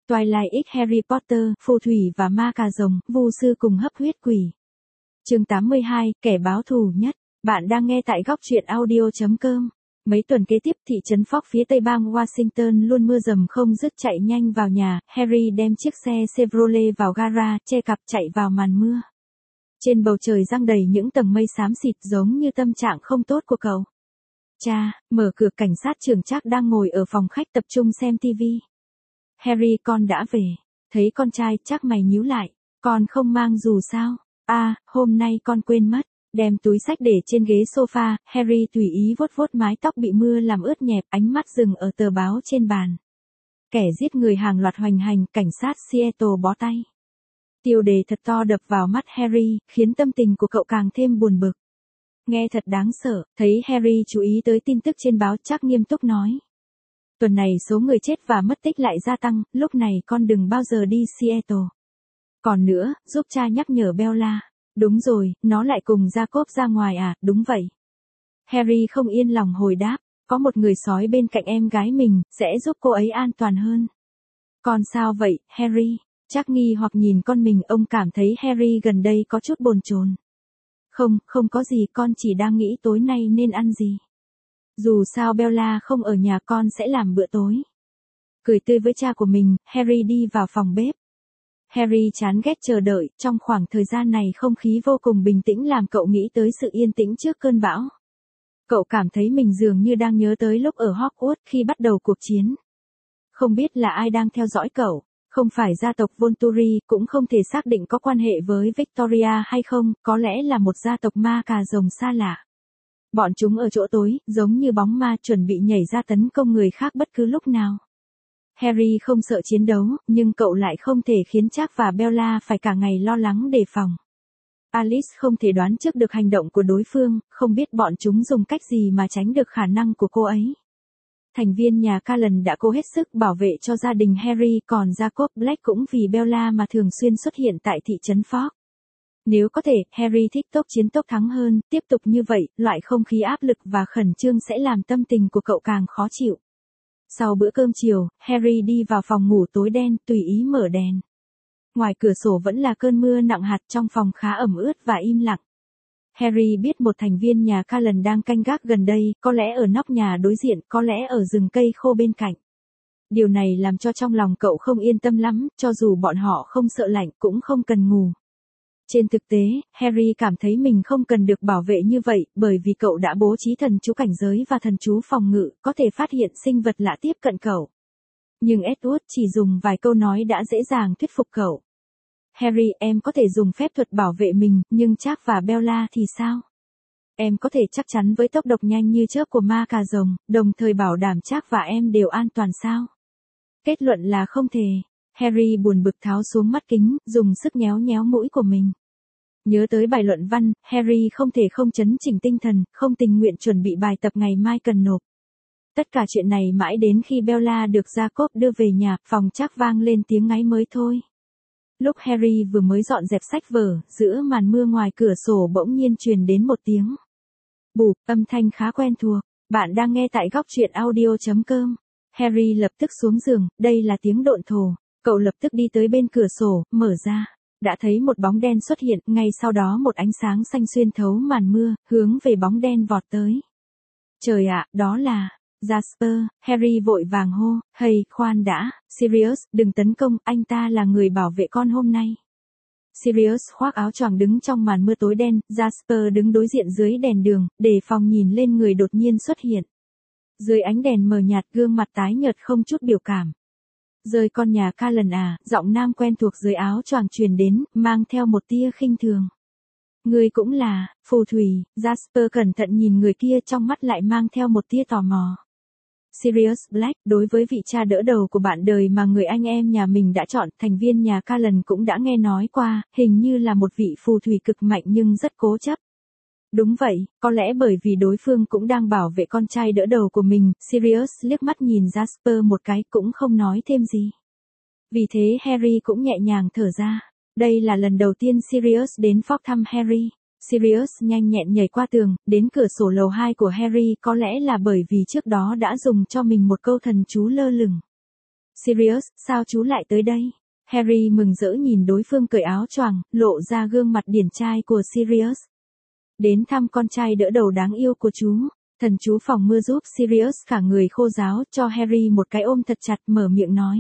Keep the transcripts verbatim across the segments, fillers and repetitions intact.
Twilight X Harry Potter, phù thủy và ma cà rồng, vu sư cùng hấp huyết quỷ. Chương tám mươi hai, kẻ báo thù nhất. Bạn đang nghe tại góc truyện audio chấm com. Mấy tuần kế tiếp, thị trấn Fox phía tây bang Washington luôn mưa dầm không dứt chạy nhanh vào nhà. Harry đem chiếc xe Chevrolet vào gara, che cặp chạy vào màn mưa. Trên bầu trời giăng đầy những tầng mây xám xịt giống như tâm trạng không tốt của cậu. Cha, mở cửa. Cảnh sát trưởng Trác đang ngồi ở phòng khách tập trung xem tivi. Harry, con đã về. Thấy con trai, Trác mày nhíu lại. Con không mang dù sao? À, hôm nay con quên mất. Đem túi xách để trên ghế sofa, Harry tùy ý vuốt vuốt mái tóc bị mưa làm ướt nhẹp, ánh mắt dừng ở tờ báo trên bàn. Kẻ giết người hàng loạt hoành hành, cảnh sát Seattle bó tay. Tiêu đề thật to đập vào mắt Harry, khiến tâm tình của cậu càng thêm buồn bực. Nghe thật đáng sợ. Thấy Harry chú ý tới tin tức trên báo, Trác nghiêm túc nói. Tuần này số người chết và mất tích lại gia tăng, lúc này con đừng bao giờ đi Seattle. Còn nữa, giúp cha nhắc nhở Bella. Đúng rồi, nó lại cùng Jacob ra ngoài à? Đúng vậy. Harry không yên lòng hồi đáp. Có một người sói bên cạnh em gái mình, sẽ giúp cô ấy an toàn hơn. Con sao vậy, Harry? Trác nghi hoặc nhìn con mình, ông cảm thấy Harry gần đây có chút bồn chồn. Không, không có gì, con chỉ đang nghĩ tối nay nên ăn gì. Dù sao Bella không ở nhà, con sẽ làm bữa tối. Cười tươi với cha của mình, Harry đi vào phòng bếp. Harry chán ghét chờ đợi, trong khoảng thời gian này không khí vô cùng bình tĩnh làm cậu nghĩ tới sự yên tĩnh trước cơn bão. Cậu cảm thấy mình dường như đang nhớ tới lúc ở Hogwarts khi bắt đầu cuộc chiến. Không biết là ai đang theo dõi cậu, không phải gia tộc Volturi, cũng không thể xác định có quan hệ với Victoria hay không, có lẽ là một gia tộc ma cà rồng xa lạ. Bọn chúng ở chỗ tối, giống như bóng ma chuẩn bị nhảy ra tấn công người khác bất cứ lúc nào. Harry không sợ chiến đấu, nhưng cậu lại không thể khiến Trác và Bella phải cả ngày lo lắng đề phòng. Alice không thể đoán trước được hành động của đối phương, không biết bọn chúng dùng cách gì mà tránh được khả năng của cô ấy. Thành viên nhà Cullen đã cố hết sức bảo vệ cho gia đình Harry, còn Jacob Black cũng vì Bella mà thường xuyên xuất hiện tại thị trấn Fox. Nếu có thể, Harry thích tốc chiến tốc thắng hơn, tiếp tục như vậy, loại không khí áp lực và khẩn trương sẽ làm tâm tình của cậu càng khó chịu. Sau bữa cơm chiều, Harry đi vào phòng ngủ tối đen, tùy ý mở đèn. Ngoài cửa sổ vẫn là cơn mưa nặng hạt, trong phòng khá ẩm ướt và im lặng. Harry biết một thành viên nhà Cullen đang canh gác gần đây, có lẽ ở nóc nhà đối diện, có lẽ ở rừng cây khô bên cạnh. Điều này làm cho trong lòng cậu không yên tâm lắm, cho dù bọn họ không sợ lạnh cũng không cần ngủ. Trên thực tế, Harry cảm thấy mình không cần được bảo vệ như vậy, bởi vì cậu đã bố trí thần chú cảnh giới và thần chú phòng ngự, có thể phát hiện sinh vật lạ tiếp cận cậu. Nhưng Edward chỉ dùng vài câu nói đã dễ dàng thuyết phục cậu. Harry, em có thể dùng phép thuật bảo vệ mình, nhưng Trác và Bella thì sao? Em có thể chắc chắn với tốc độ nhanh như chớp của ma cà rồng, đồng thời bảo đảm Trác và em đều an toàn sao? Kết luận là không thể. Harry buồn bực tháo xuống mắt kính, dùng sức nhéo nhéo mũi của mình. Nhớ tới bài luận văn, Harry không thể không chấn chỉnh tinh thần, không tình nguyện chuẩn bị bài tập ngày mai cần nộp. Tất cả chuyện này mãi đến khi Bella được Jacob đưa về nhà, phòng Trác vang lên tiếng ngáy mới thôi. Lúc Harry vừa mới dọn dẹp sách vở, giữa màn mưa ngoài cửa sổ bỗng nhiên truyền đến một tiếng bụp, âm thanh khá quen thuộc. Bạn đang nghe tại góc truyện audio chấm com. Harry lập tức xuống giường, đây là tiếng độn thổ. Cậu lập tức đi tới bên cửa sổ, mở ra. Đã thấy một bóng đen xuất hiện, ngay sau đó một ánh sáng xanh xuyên thấu màn mưa, hướng về bóng đen vọt tới. Trời ạ, đó là Jasper. Harry vội vàng hô, hey, khoan đã, Sirius, đừng tấn công, anh ta là người bảo vệ con hôm nay. Sirius khoác áo choàng đứng trong màn mưa tối đen, Jasper đứng đối diện dưới đèn đường, đề phòng nhìn lên người đột nhiên xuất hiện. Dưới ánh đèn mờ nhạt, gương mặt tái nhợt không chút biểu cảm. Rời con nhà Cullen à, giọng nam quen thuộc dưới áo choàng truyền đến, mang theo một tia khinh thường. Người cũng là, phù thủy. Jasper cẩn thận nhìn người kia, trong mắt lại mang theo một tia tò mò. Sirius Black, đối với vị cha đỡ đầu của bạn đời mà người anh em nhà mình đã chọn, thành viên nhà Cullen cũng đã nghe nói qua, hình như là một vị phù thủy cực mạnh nhưng rất cố chấp. Đúng vậy, có lẽ bởi vì đối phương cũng đang bảo vệ con trai đỡ đầu của mình, Sirius liếc mắt nhìn Jasper một cái cũng không nói thêm gì. Vì thế Harry cũng nhẹ nhàng thở ra. Đây là lần đầu tiên Sirius đến Fox thăm Harry. Sirius nhanh nhẹn nhảy qua tường, đến cửa sổ lầu hai của Harry, có lẽ là bởi vì trước đó đã dùng cho mình một câu thần chú lơ lửng. Sirius, sao chú lại tới đây? Harry mừng rỡ nhìn đối phương cởi áo choàng, lộ ra gương mặt điển trai của Sirius. Đến thăm con trai đỡ đầu đáng yêu của chú. Thần chú phòng mưa giúp Sirius cả người khô ráo, cho Harry một cái ôm thật chặt, mở miệng nói.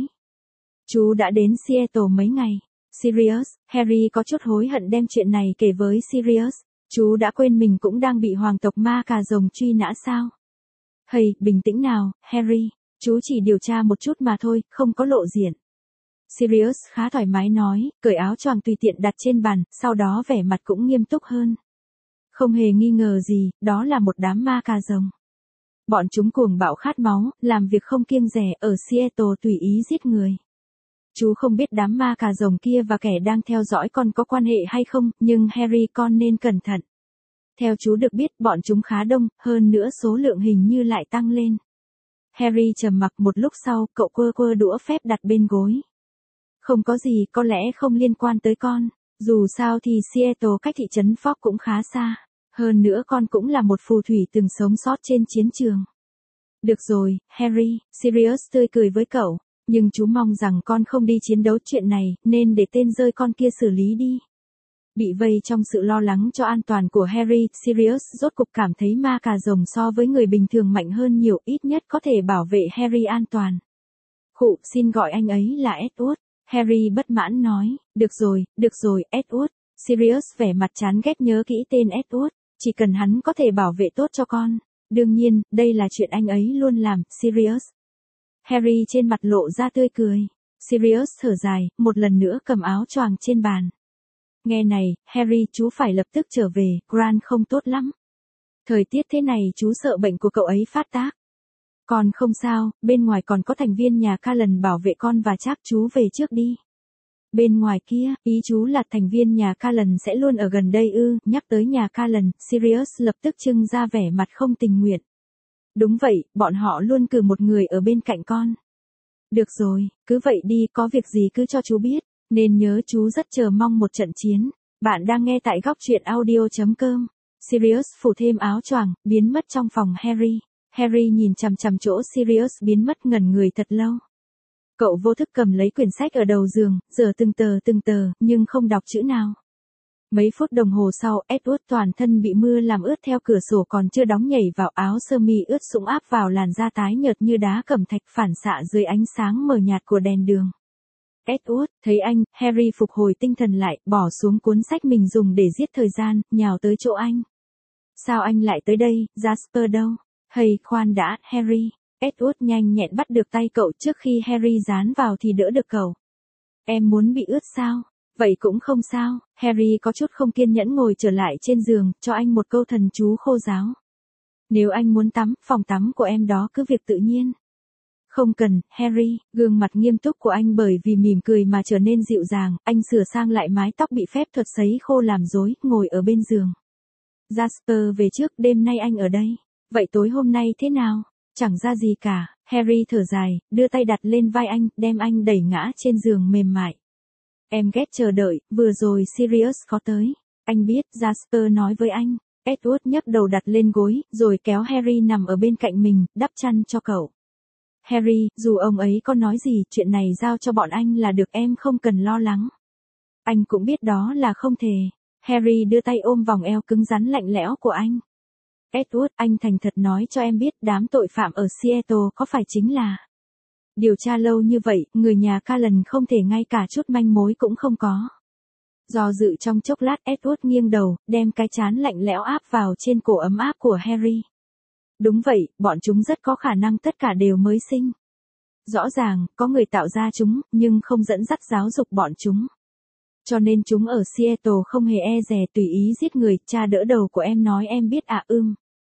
Chú đã đến Seattle mấy ngày. Sirius, Harry có chút hối hận đem chuyện này kể với Sirius. Chú đã quên mình cũng đang bị hoàng tộc ma cà rồng truy nã sao? Hey, bình tĩnh nào, Harry. Chú chỉ điều tra một chút mà thôi, không có lộ diện. Sirius khá thoải mái nói, cởi áo choàng tùy tiện đặt trên bàn, sau đó vẻ mặt cũng nghiêm túc hơn. Không hề nghi ngờ gì, đó là một đám ma cà rồng. Bọn chúng cuồng bạo khát máu, làm việc không kiêng dè, ở Seattle tùy ý giết người. Chú không biết đám ma cà rồng kia và kẻ đang theo dõi con có quan hệ hay không, nhưng Harry con nên cẩn thận. Theo chú được biết, bọn chúng khá đông, hơn nữa số lượng hình như lại tăng lên. Harry trầm mặc một lúc sau, cậu quơ quơ đũa phép đặt bên gối. Không có gì, có lẽ không liên quan tới con. Dù sao thì Seattle cách thị trấn Fork cũng khá xa. Hơn nữa con cũng là một phù thủy từng sống sót trên chiến trường. Được rồi, Harry, Sirius tươi cười với cậu. Nhưng chú mong rằng con không đi chiến đấu chuyện này, nên để tên rơi con kia xử lý đi. Bị vây trong sự lo lắng cho an toàn của Harry, Sirius rốt cục cảm thấy ma cà rồng so với người bình thường mạnh hơn nhiều, ít nhất có thể bảo vệ Harry an toàn. Khụ, xin gọi anh ấy là Edward. Harry bất mãn nói, được rồi, được rồi, Edward. Sirius vẻ mặt chán ghét nhớ kỹ tên Edward, chỉ cần hắn có thể bảo vệ tốt cho con. Đương nhiên, đây là chuyện anh ấy luôn làm, Sirius. Harry trên mặt lộ ra tươi cười. Sirius thở dài, một lần nữa cầm áo choàng trên bàn. Nghe này, Harry, chú phải lập tức trở về, Grant không tốt lắm. Thời tiết thế này chú sợ bệnh của cậu ấy phát tác. Còn không sao, bên ngoài còn có thành viên nhà Callan bảo vệ con và chắc chú về trước đi. Bên ngoài kia, ý chú là thành viên nhà Callan sẽ luôn ở gần đây ư, nhắc tới nhà Callan, Sirius lập tức trưng ra vẻ mặt không tình nguyện. Đúng vậy, bọn họ luôn cử một người ở bên cạnh con. Được rồi, cứ vậy đi, có việc gì cứ cho chú biết, nên nhớ chú rất chờ mong một trận chiến. Bạn đang nghe tại góc truyện audio chấm com. Sirius phủ thêm áo choàng, biến mất trong phòng Harry. Harry nhìn chằm chằm chỗ Sirius biến mất ngẩn người thật lâu. Cậu vô thức cầm lấy quyển sách ở đầu giường, dở từng tờ từng tờ, nhưng không đọc chữ nào. Mấy phút đồng hồ sau, Edward toàn thân bị mưa làm ướt theo cửa sổ còn chưa đóng nhảy vào áo sơ mi ướt sũng áp vào làn da tái nhợt như đá cẩm thạch phản xạ dưới ánh sáng mờ nhạt của đèn đường. Edward, thấy anh, Harry phục hồi tinh thần lại, bỏ xuống cuốn sách mình dùng để giết thời gian, nhào tới chỗ anh. Sao anh lại tới đây, Jasper đâu? Hay, khoan đã, Harry. Edward nhanh nhẹn bắt được tay cậu trước khi Harry dán vào thì đỡ được cậu. Em muốn bị ướt sao? Vậy cũng không sao. Harry có chút không kiên nhẫn ngồi trở lại trên giường, cho anh một câu thần chú khô ráo. Nếu anh muốn tắm, phòng tắm của em đó cứ việc tự nhiên. Không cần, Harry, gương mặt nghiêm túc của anh bởi vì mỉm cười mà trở nên dịu dàng, anh sửa sang lại mái tóc bị phép thuật sấy khô làm rối, ngồi ở bên giường. Jasper về trước, đêm nay anh ở đây. Vậy tối hôm nay thế nào? Chẳng ra gì cả, Harry thở dài, đưa tay đặt lên vai anh, đem anh đẩy ngã trên giường mềm mại. Em ghét chờ đợi, vừa rồi Sirius có tới. Anh biết, Jasper nói với anh. Edward nhấc đầu đặt lên gối, rồi kéo Harry nằm ở bên cạnh mình, đắp chăn cho cậu. Harry, dù ông ấy có nói gì, chuyện này giao cho bọn anh là được, em không cần lo lắng. Anh cũng biết đó là không thể. Harry đưa tay ôm vòng eo cứng rắn lạnh lẽo của anh. Edward, anh thành thật nói cho em biết đám tội phạm ở Seattle có phải chính là... Điều tra lâu như vậy, người nhà Callan không thể ngay cả chút manh mối cũng không có. Do dự trong chốc lát, Edward nghiêng đầu, đem cái trán lạnh lẽo áp vào trên cổ ấm áp của Harry. Đúng vậy, bọn chúng rất có khả năng tất cả đều mới sinh. Rõ ràng, có người tạo ra chúng, nhưng không dẫn dắt giáo dục bọn chúng. Cho nên chúng ở Seattle không hề e dè tùy ý giết người, cha đỡ đầu của em nói em biết ạ. Ưm.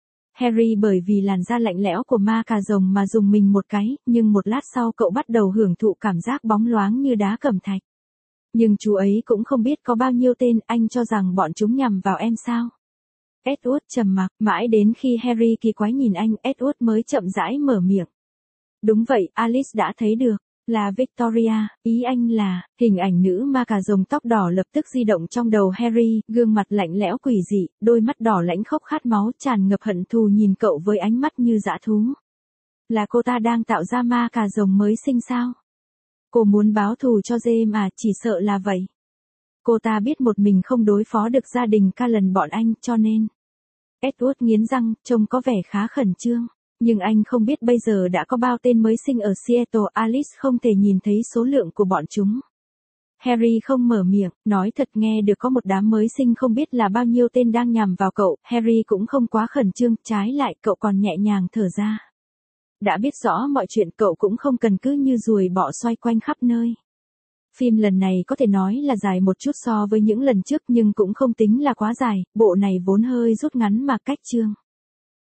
Harry bởi vì làn da lạnh lẽo của ma cà rồng mà dùng mình một cái, nhưng một lát sau cậu bắt đầu hưởng thụ cảm giác bóng loáng như đá cẩm thạch. Nhưng chú ấy cũng không biết có bao nhiêu tên, anh cho rằng bọn chúng nhằm vào em sao? Edward trầm mặc, mãi đến khi Harry kỳ quái nhìn anh, Edward mới chậm rãi mở miệng. Đúng vậy, Alice đã thấy được. Là Victoria, ý anh là, hình ảnh nữ ma cà rồng tóc đỏ lập tức di động trong đầu Harry, gương mặt lạnh lẽo quỷ dị, đôi mắt đỏ lãnh khốc khát máu tràn ngập hận thù nhìn cậu với ánh mắt như dã thú. Là cô ta đang tạo ra ma cà rồng mới sinh sao? Cô muốn báo thù cho James à, chỉ sợ là vậy. Cô ta biết một mình không đối phó được gia đình Cullen bọn anh, cho nên. Edward nghiến răng, trông có vẻ khá khẩn trương. Nhưng anh không biết bây giờ đã có bao tên mới sinh ở Seattle, Alice không thể nhìn thấy số lượng của bọn chúng. Harry không mở miệng, nói thật nghe được có một đám mới sinh không biết là bao nhiêu tên đang nhằm vào cậu, Harry cũng không quá khẩn trương, trái lại cậu còn nhẹ nhàng thở ra. Đã biết rõ mọi chuyện cậu cũng không cần cứ như ruồi bọ xoay quanh khắp nơi. Phim lần này có thể nói là dài một chút so với những lần trước nhưng cũng không tính là quá dài, bộ này vốn hơi rút ngắn mà cách chương.